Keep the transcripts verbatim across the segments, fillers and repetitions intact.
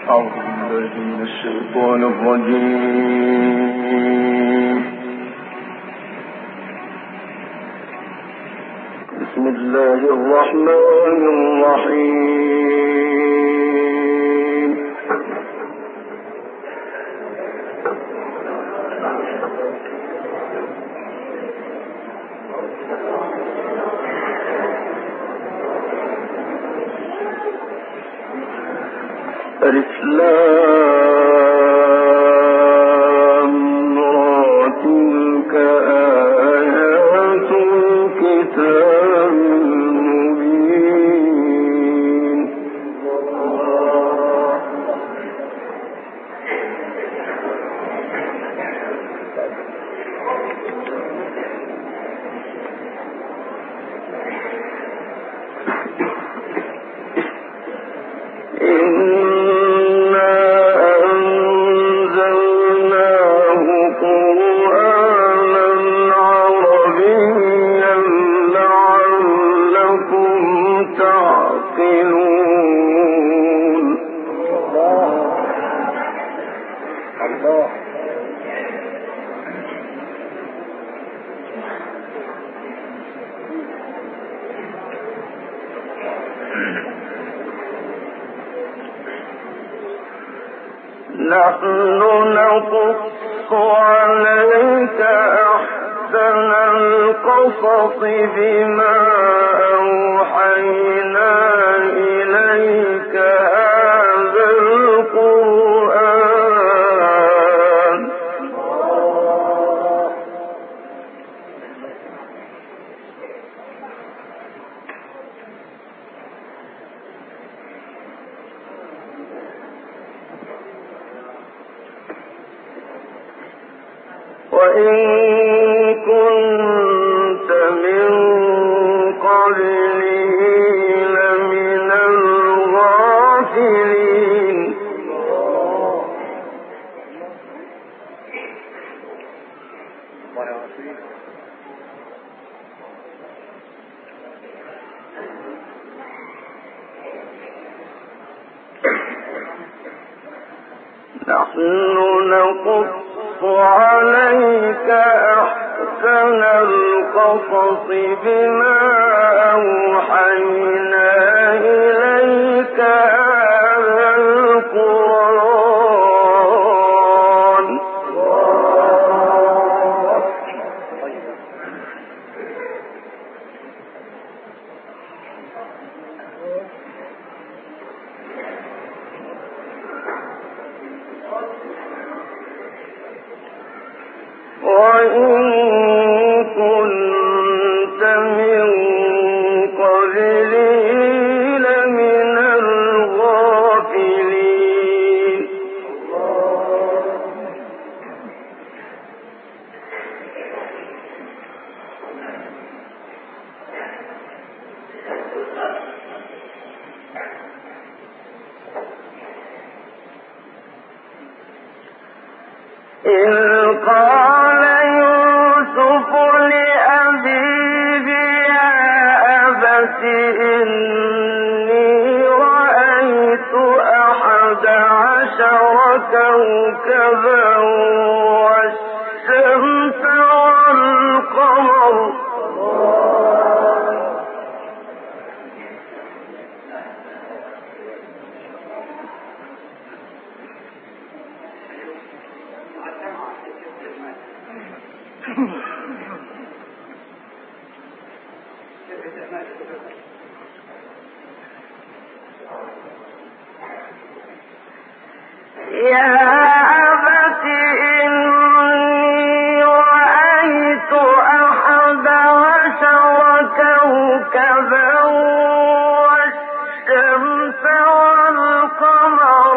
أعوذ بالله من الشيطان الرجيم. بسم الله الرحمن الرحيم. الإسلام تلك آيات الكتاب المبين. نحن نقص عليك أحسن القصص بما أوحينا إليك هذا القرآن. وإن كنت من قبله لمن الغافلين. نحن نقص عليك أحسن القصص بما أوحينا إليك هذا القرآن. وإن كنت من قبله لمن الغافلين. إذ قال يوسف لأبيه يا أبت إني رأيت أحد عشر كوكبا والشمس والقمر. يا أبت إني رأيت أحد عشر كوكبا والشمس والقمر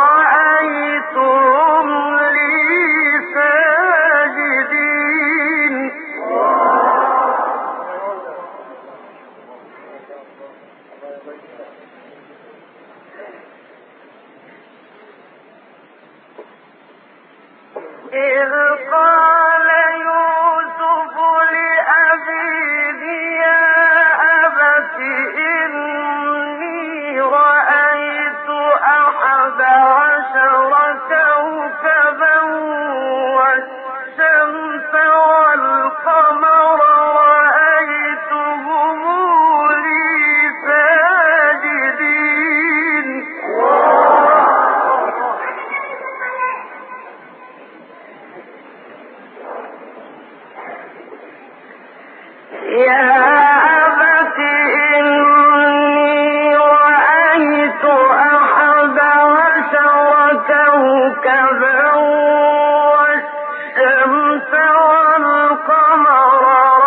رأيتهم لي ساجدين. إذ قال يوسف لأبيه يا أبت إني رأيت أحد كوكبا والشمس والقمر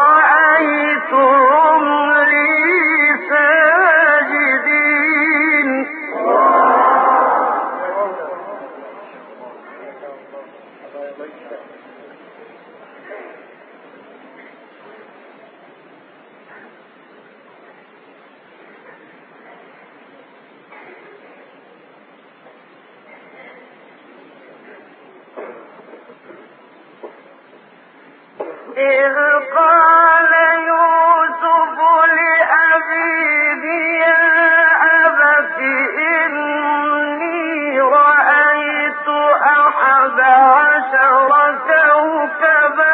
رأيتهم لي ساجدين. إذ قال يوسف لأبيه يا أبت إني رأيت أحد عشر كوكبا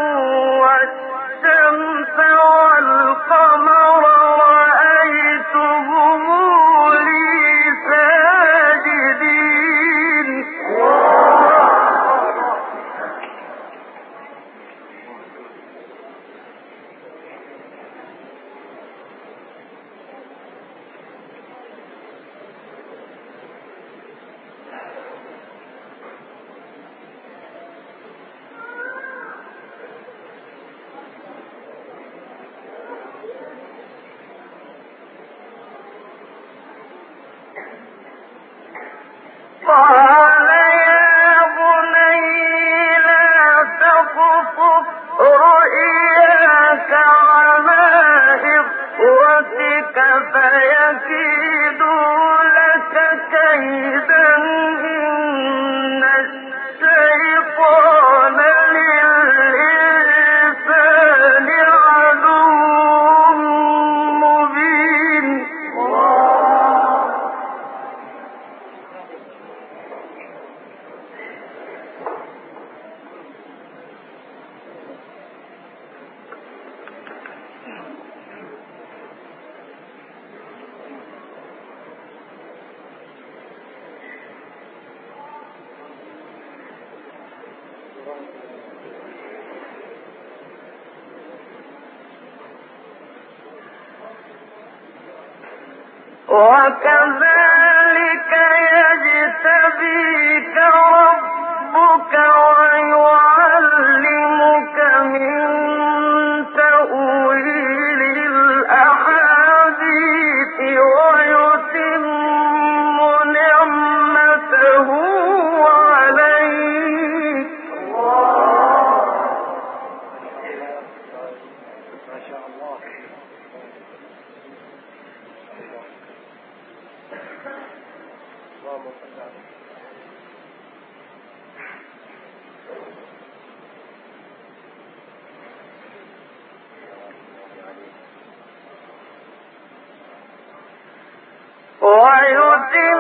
والشمس والقمر رأيتهم لي ساجدين. قال يا بني لا تقصص رؤياك على إخوتك فيكيدوا لك كيدا إن الشيطان للإنسان عدو مبين. وكذلك يجتبيك ربك ويعلمك من تأويل الأحاديث ويتم نعمته عليك. ما شاء الله. ويتم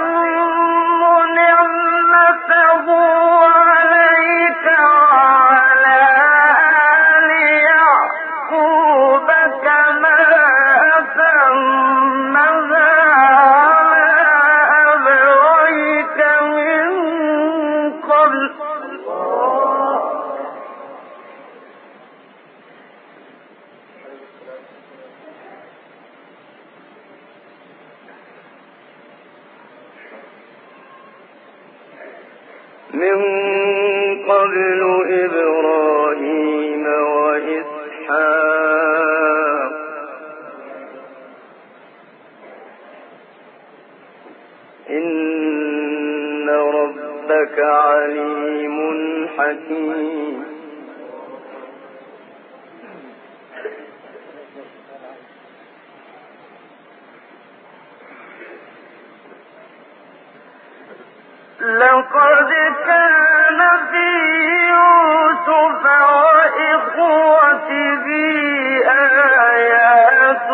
نعمته عليك وعلى آل يعقوب كما أتمها على أبويك من قبل. من قبل إبراهيم وإسحاق إن ربك عليم حكيم. لقد كان في يوسف وإخوته آيات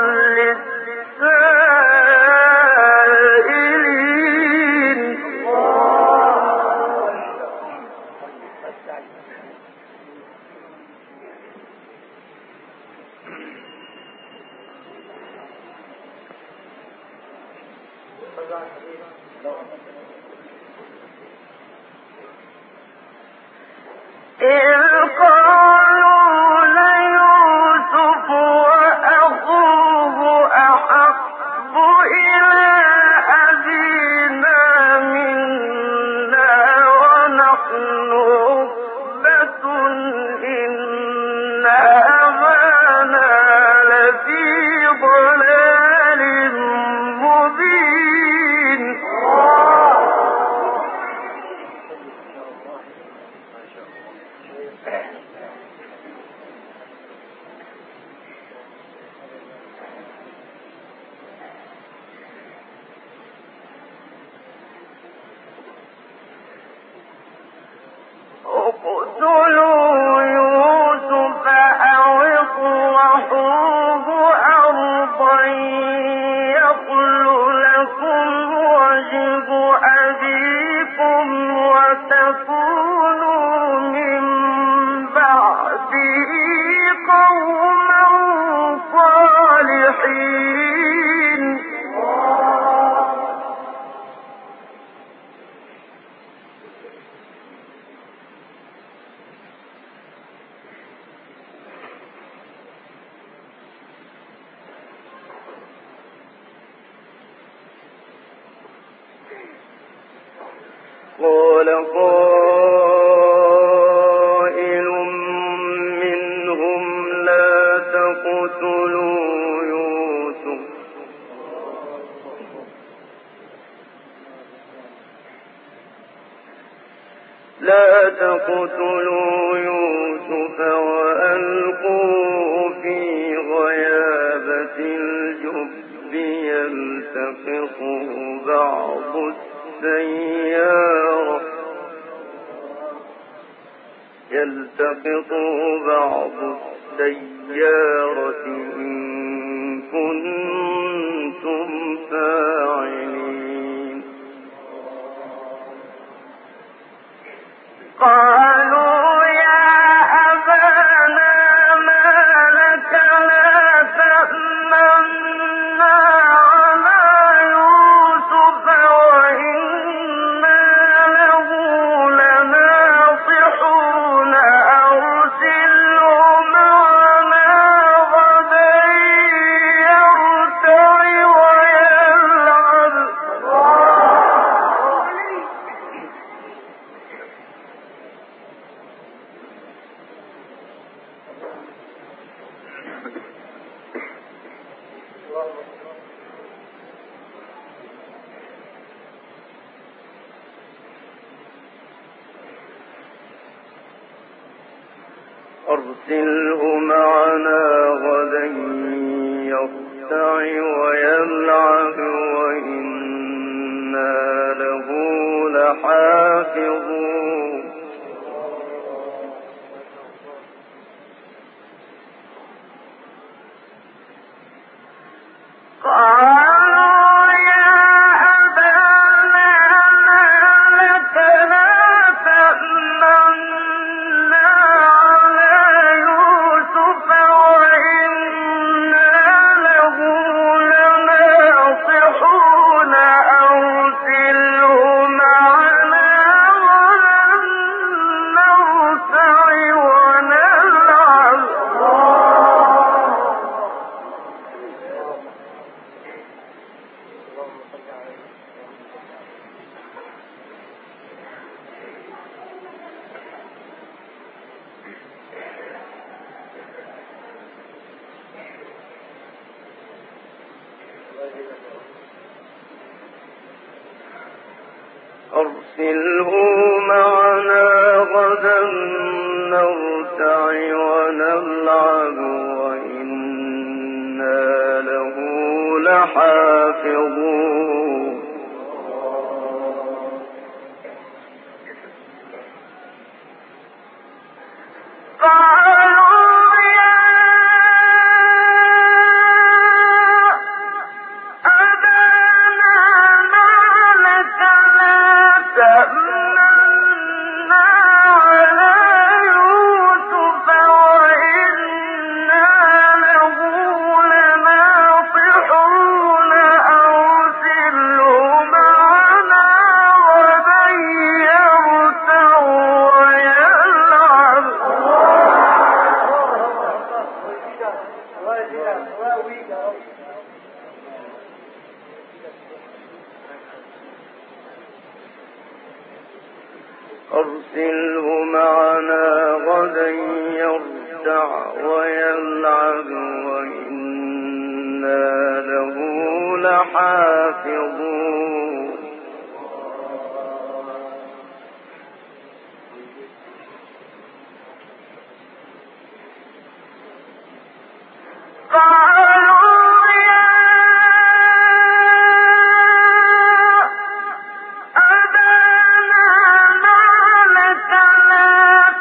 للسائلين. اقتلوا يوسف أو اطرحوه أرضا يخل لكم وجه أبيكم وتكونوا من بعده قوما صالحين. قال قائل منهم لا تقتلوا يوسف لا تقتلوا يوسف وألقوه في غيابة الجب يلتقطه بعض السيارة يلتقطه بعض السيارة إن كنتم فاعلين. قالوا يا أبانا ما لك لا تأمنا على يوسف وإنا له لناصحون أرسله معنا غدا يرتع ويلعب. أرسله معنا غدا يرتع ويلعب وإنا له لحافظون. قالوا يا أبانا ما لك لا تأمنا على يوسف وإنا له لناصحون أرسله معنا غدا نرتع ونلعب. أرسله معنا غدا نرتع ونلعب وإنا له لحافظون. قالوا يا أبانا ما لك لا تأمنا على يوسف وإنا له لناصحون أرسله معنا غدا يرتع ويلعب. أرسله معنا غدا يرتع ويلعب وإنا له لحافظون. قالوا يا أبانا ما لك لا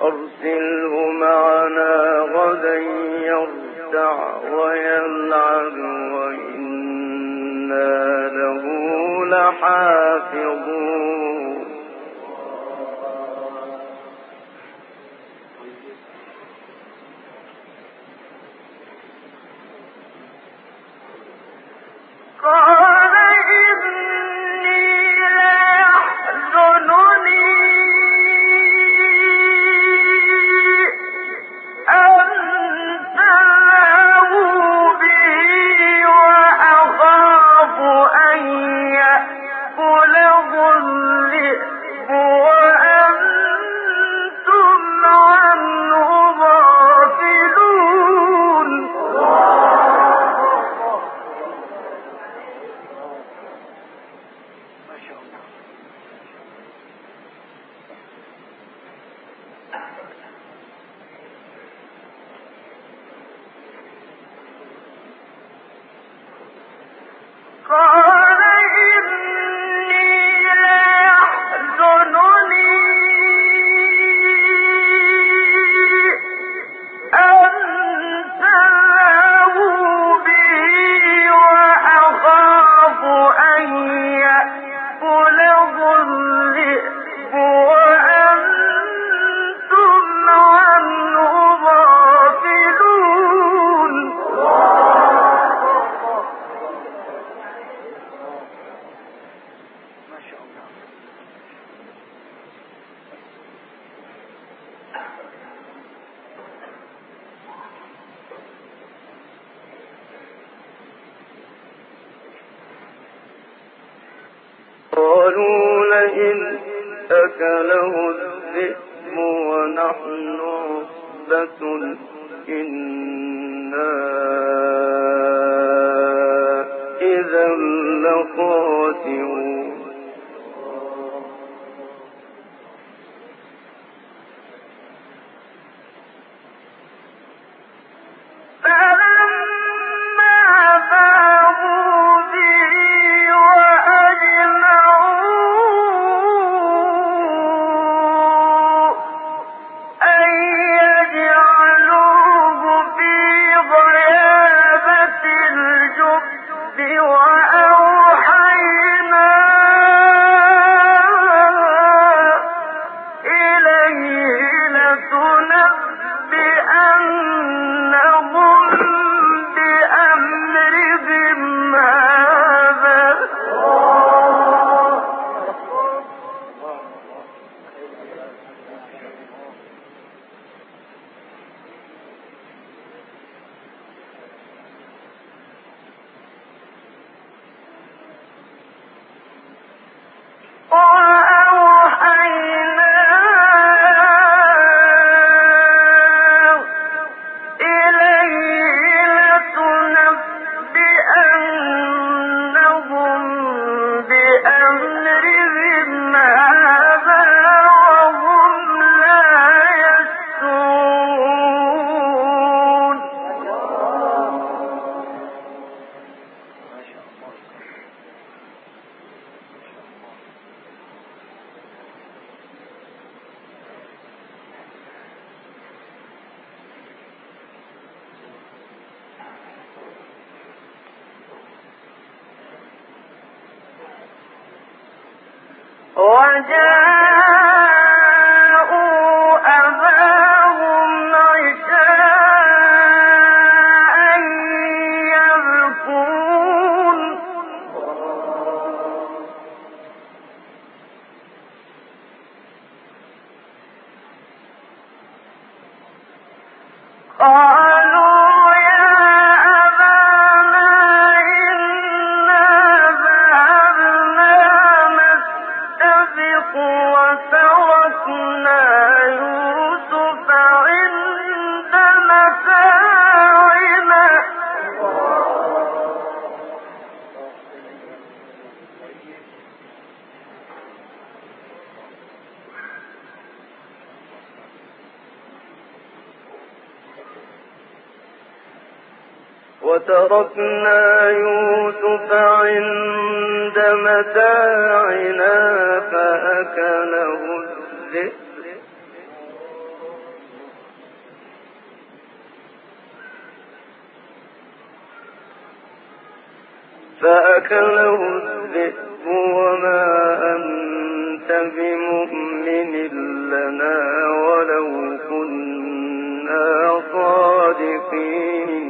أرسله معنا غدا يرتع ويلعب وإنا له لحافظون قال إني ليحزنني أن تذهبوا به وأخاف أن يأكله الذئب وأنتم عنه غافلون قال إني ليحزنني أن تذهبوا به وأخاف أن يأكله الذئب وأنتم عنه غافلون قالوا لئن أكله الذئب ونحن عصبة إنا إذا لخاسرون وجاءوا أباهم عشاء يبكون قالوا يا أبانا إنا ذهبنا نستبق وتركنا يوسف عند متاعنا وتركنا يوسف عند متاعنا فأكله الذئب فأكله الذئب وما أنت بمؤمن لنا ولو كنا صادقين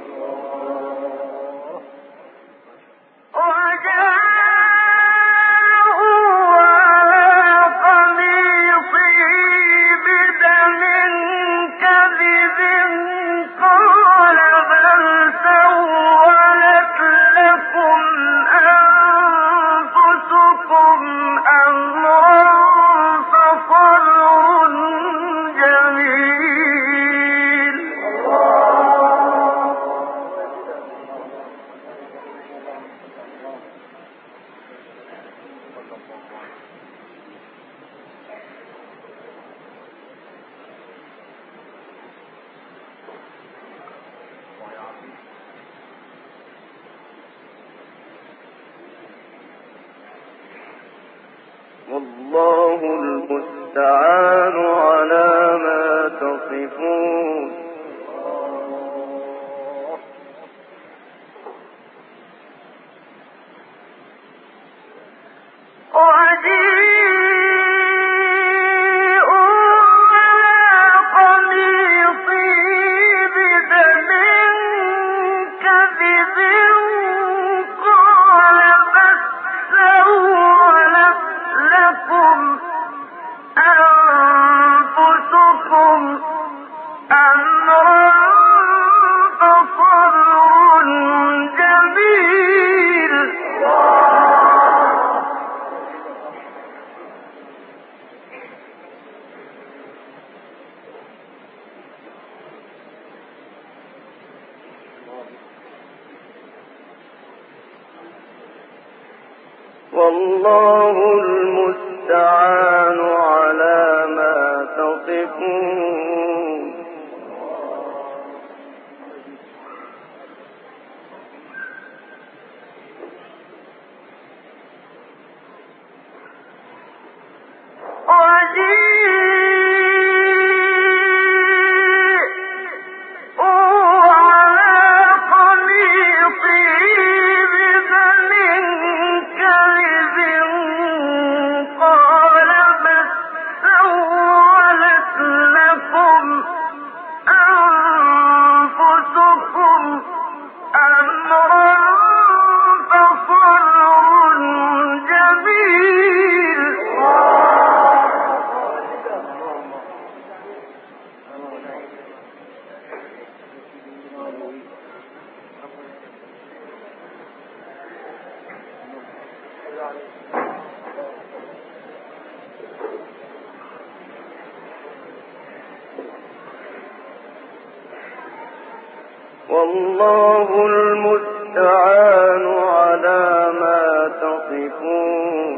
والله المستعان على ما تصفون والله المستعان على ما تصفون والله المستعان على ما تصفون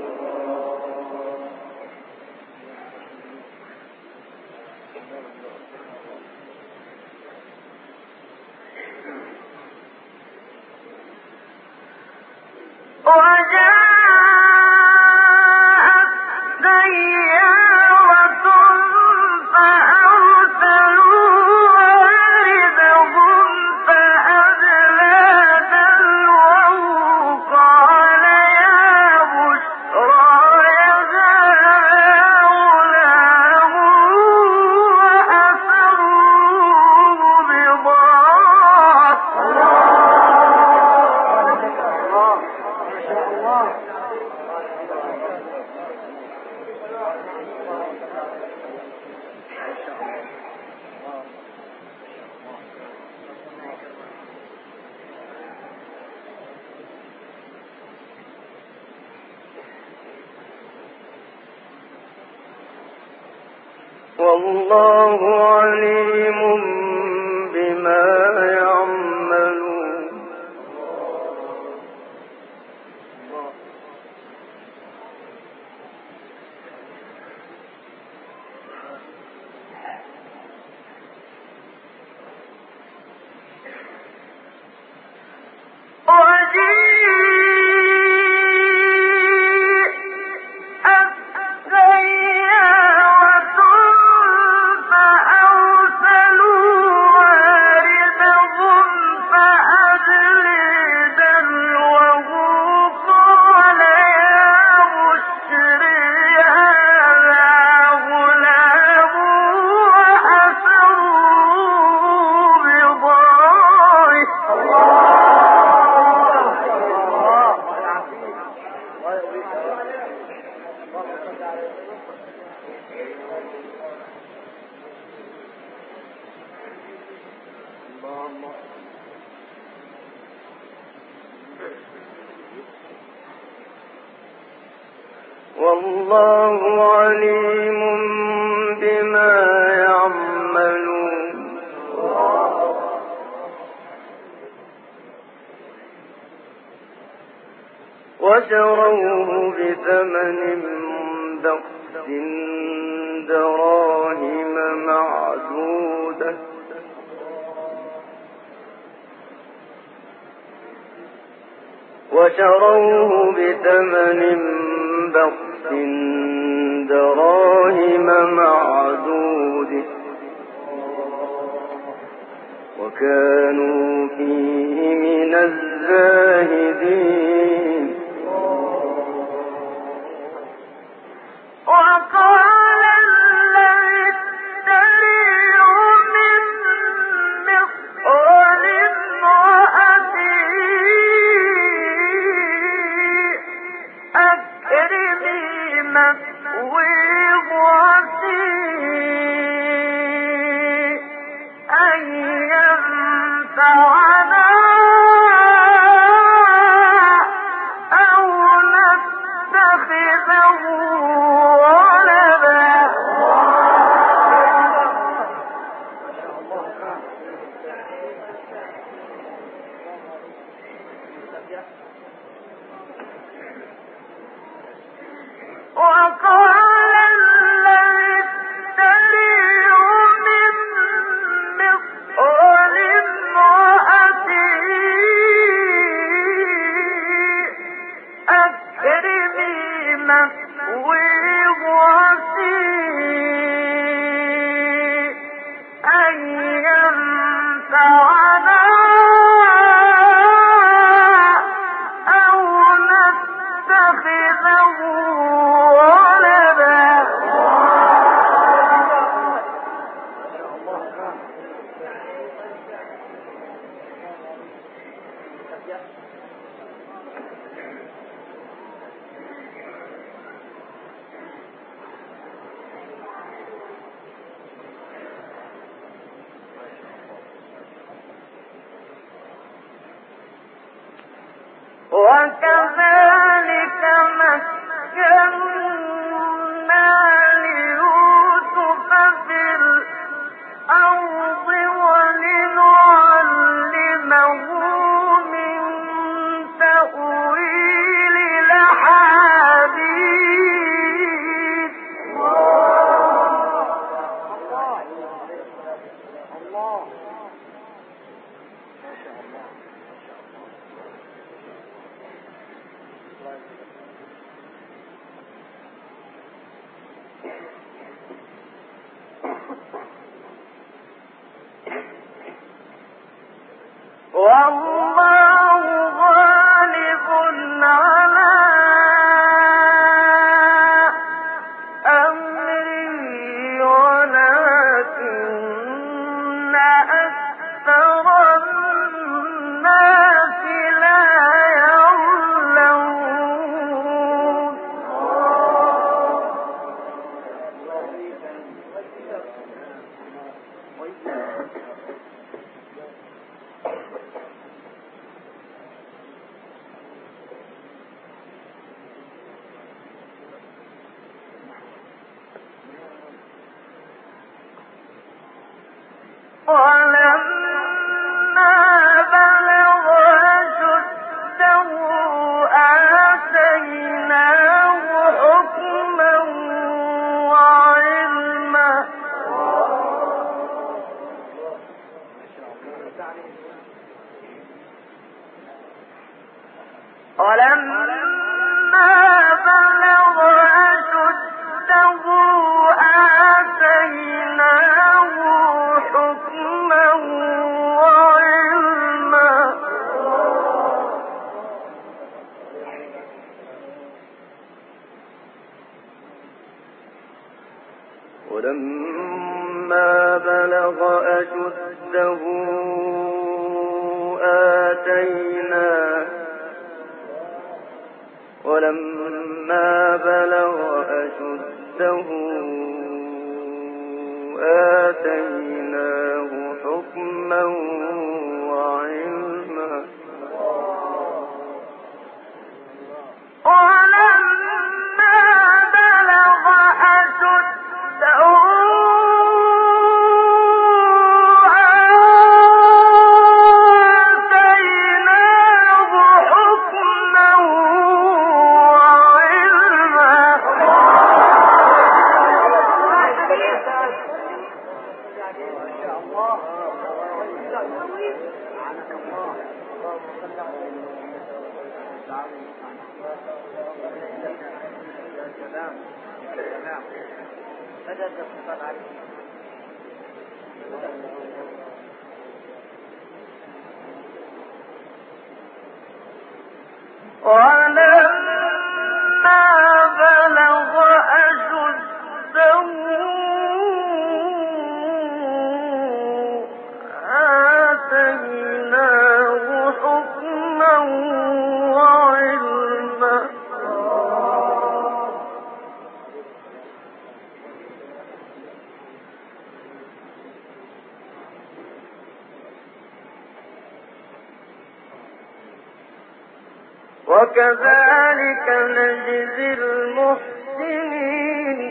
والله عليم بما يعملون فأرسلوا والله عليم بما يعملون وشروه بثمن بخس دراهم معدودة وشروه بثمن بخس دراهم معدودة وكانوا فيه من الزاهدين وقال الذي اشتريه من مصر لامرأته أكرمي مثواه وعسيه أن ينفعنا أو نتخذه ولدا وقال الذي اشتريه من مصر لامرأته أكرمي مثواه وعسيه أن ينفعنا أو نتخذه ولدا وكذلك مكنا ليوسف في الأرض ولنعلمه من تأويل الأحاديث والله غالب على أمره ولكن أكثر الناس لا يعلمون ولما بلغ أشده آتيناه حكما وعلما ولما بلغ أشده آتيناه حكما وعلما ولما بلغ أشده آتيناه ولما بلغ أشده أشده آتيناه حكما وعلما ولما بلغ أشده ولما بلغ أشده آتيناه حكما وعلما وكذلك نجزي المحسنين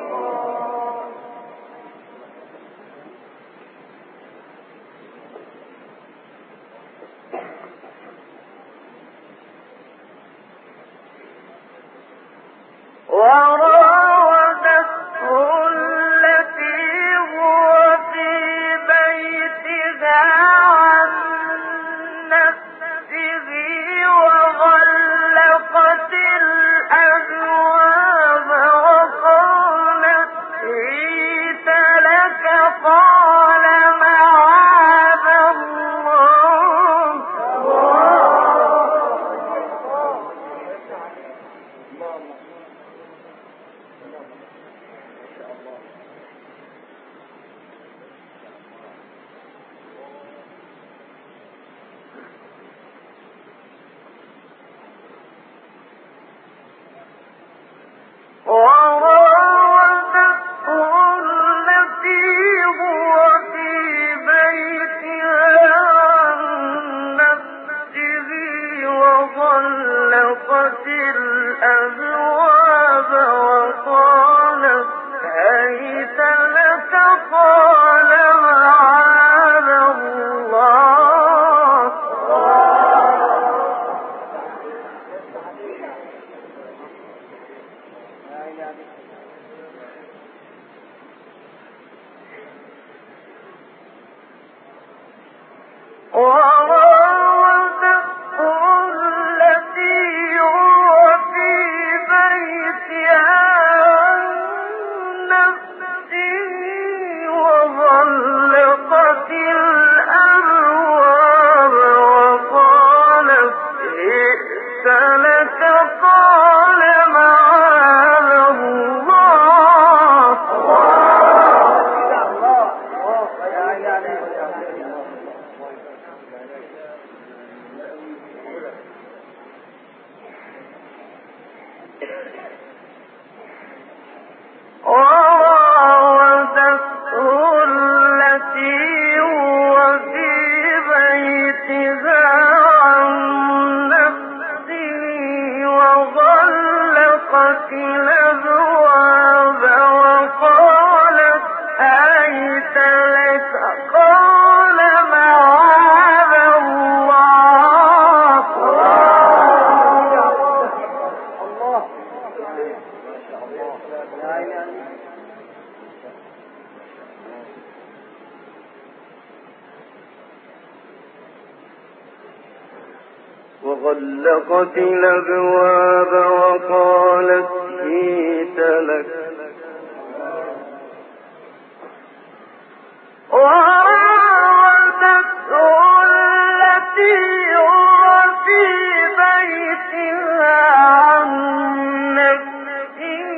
وراودته التي هو في بيتها عن نفسه وغلقت الأبواب وقالت هيت لك قال معاذ الله وراودته التي هو في بيتها عن نفسه وغلقت الأبواب وقالت هيت لك قال معاذ الله وراودته التي هو في بيتها عن نفسه وغلقت الأبواب وقالت ائت لك قال معاذ الله وراودته التي هو في بيتها عن نفسه وغلقت الأبواب وقالت هيت لك قال معاذ الله وغلقت الأبواب وقالت هيت لك وراودته التي هو في بيتها عن نفسه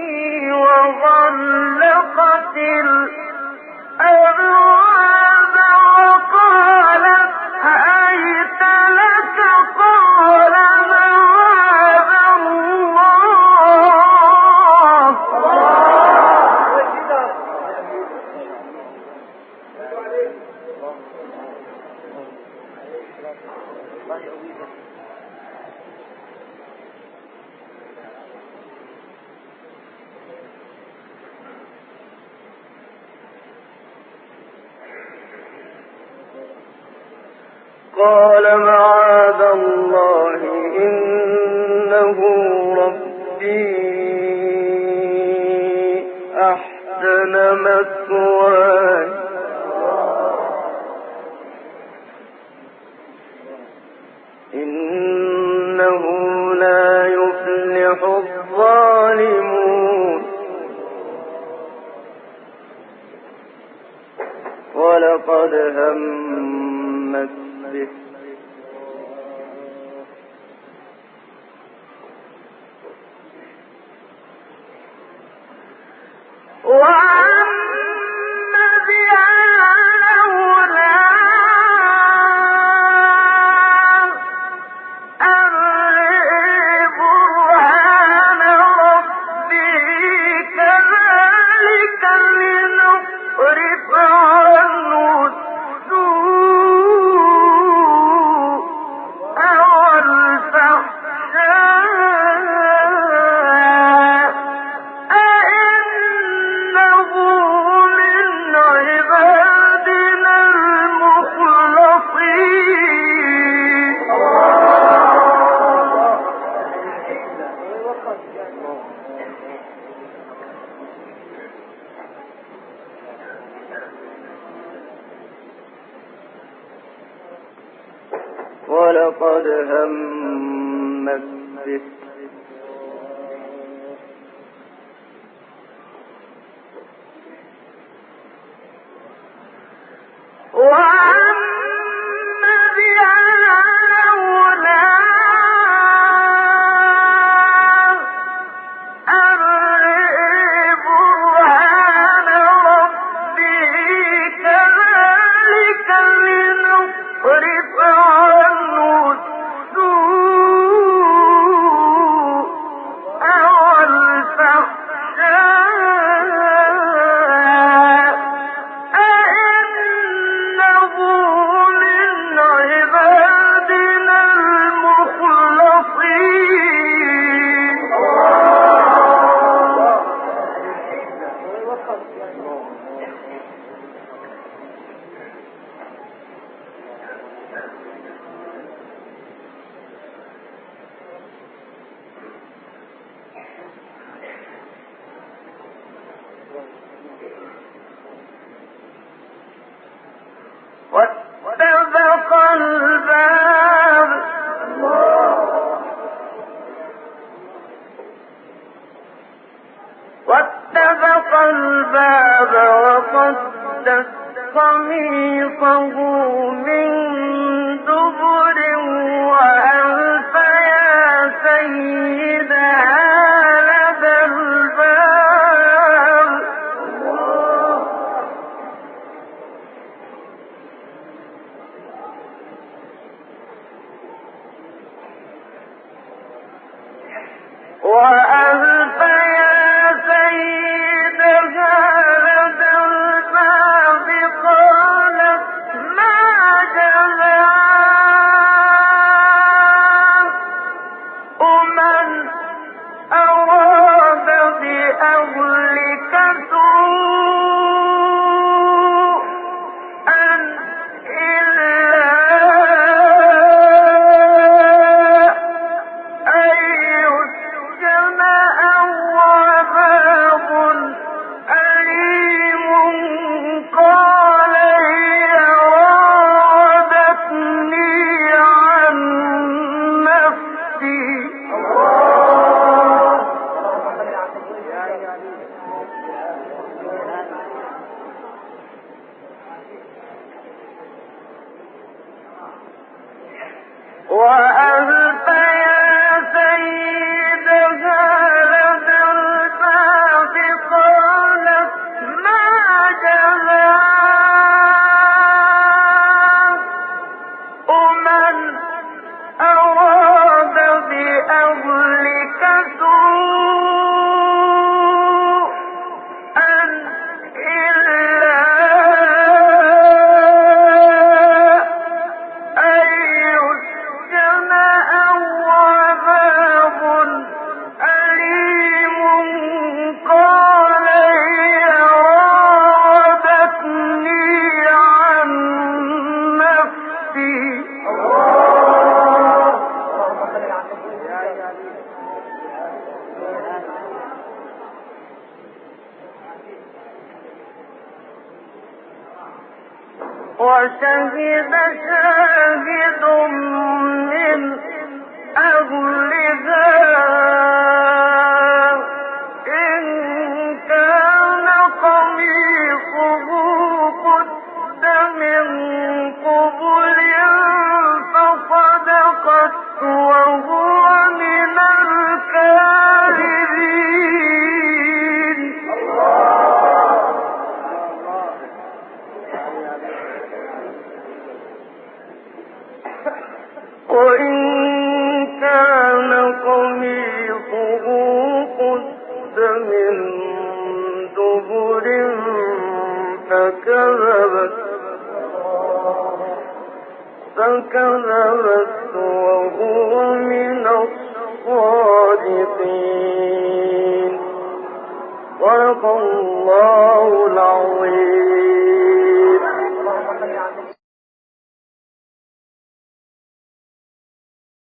وغلقت الأبواب وقالت هيت لك قال معاذ الله قال معاذ الله إنه ربي أحسن مثواي إنه لا يفلح الظالمون ولقد همت به ولقد همت به واستبق الباب واستبق الباب وقد قميصه من دبر وألف يا سيدها لدى الباب وألف يا سيدها لدى الباب قالت ما جزاء من أراد بأهلك سوءا إلا أن يسجن أو عذاب أليم قال هي راودتني عن نفسي وألف يا سيدها لدى الباب قالت ما جزاء من أراد بأهلك سوءا وشهد شاهد من أهلها إن كان قميصه قد من قبل فصدقت وهو من الكاذبين. وإن كان قميصه قد من دبر فكذبت فكذبت وهو من الصادقين. صدق الله العظيم.